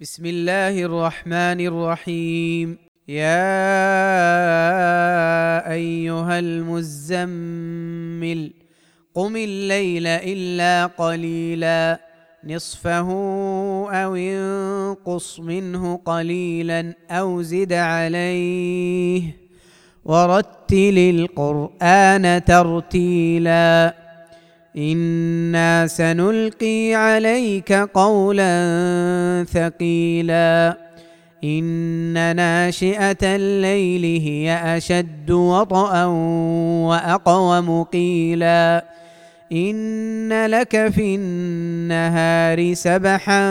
بسم الله الرحمن الرحيم. يا أيها المزمل قم الليل إلا قليلا نصفه أو انقص منه قليلا أو زد عليه ورتل القرآن ترتيلا إنا سنلقي عليك قولا ثقيلا إن ناشئة الليل هي أشد وطئا وأقوم قيلا إن لك في النهار سبحا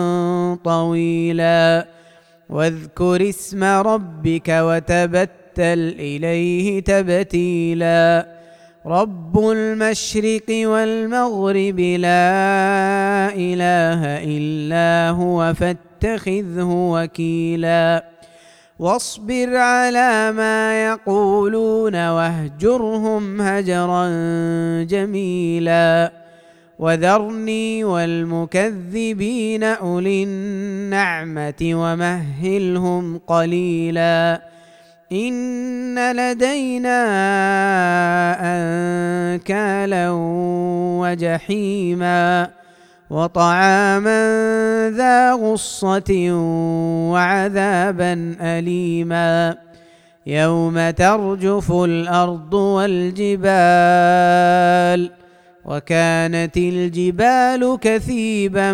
طويلا واذكر اسم ربك وتبتل إليه تبتيلا رب المشرق والمغرب لا إله إلا هو فاتخذه وكيلا واصبر على ما يقولون واهجرهم هجرا جميلا وذرني والمكذبين أولي النعمة ومهلهم قليلا إن لدينا أنكالا وجحيما وطعاما ذا غصة وعذابا أليما يوم ترجف الأرض والجبال وكانت الجبال كثيبا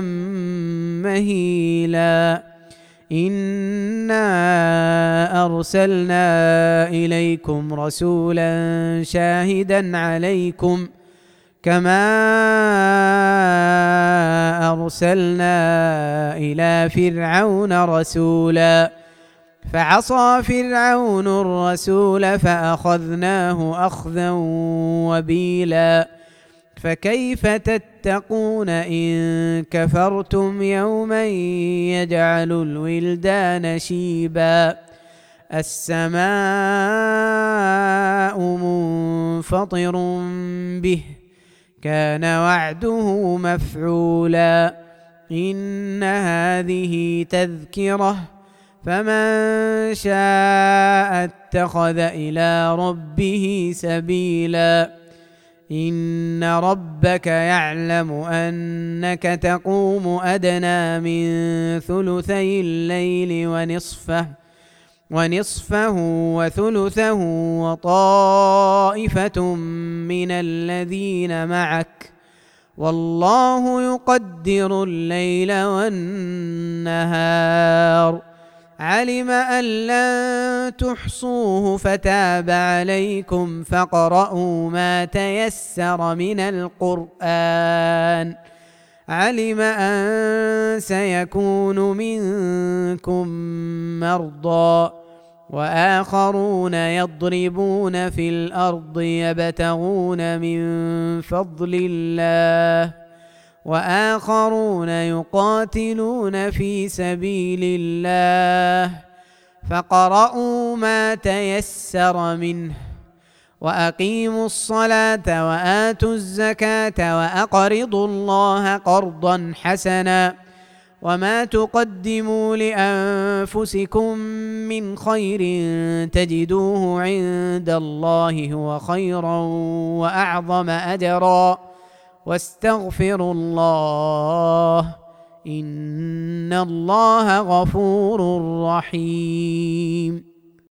مهيلا إنا أرسلنا إليكم رسولا شاهدا عليكم كما أرسلنا إلى فرعون رسولا فعصى فرعون الرسول فأخذناه أخذا وبيلا فكيف تتقون إن كفرتم يوما يجعل الولدان شيبا السماء منفطر به كان وعده مفعولا إن هذه تذكرة فمن شاء اتخذ إلى ربه سبيلا إن ربك يعلم أنك تقوم أدنى من ثلثي الليل ونصفه وثلثه وطائفة من الذين معك والله يقدر الليل والنهار علم أن لن تحصوه فتاب عليكم فاقرؤوا ما تيسر من القرآن علم أن سيكون منكم مرضى وآخرون يضربون في الأرض يبتغون من فضل الله وآخرون يقاتلون في سبيل الله فاقرؤوا ما تيسر منه وأقيموا الصلاة وآتوا الزكاة وأقرضوا الله قرضا حسنا وما تقدموا لأنفسكم من خير تجدوه عند الله هو خيرا وأعظم أجرا واستغفروا الله إن الله غفور رحيم.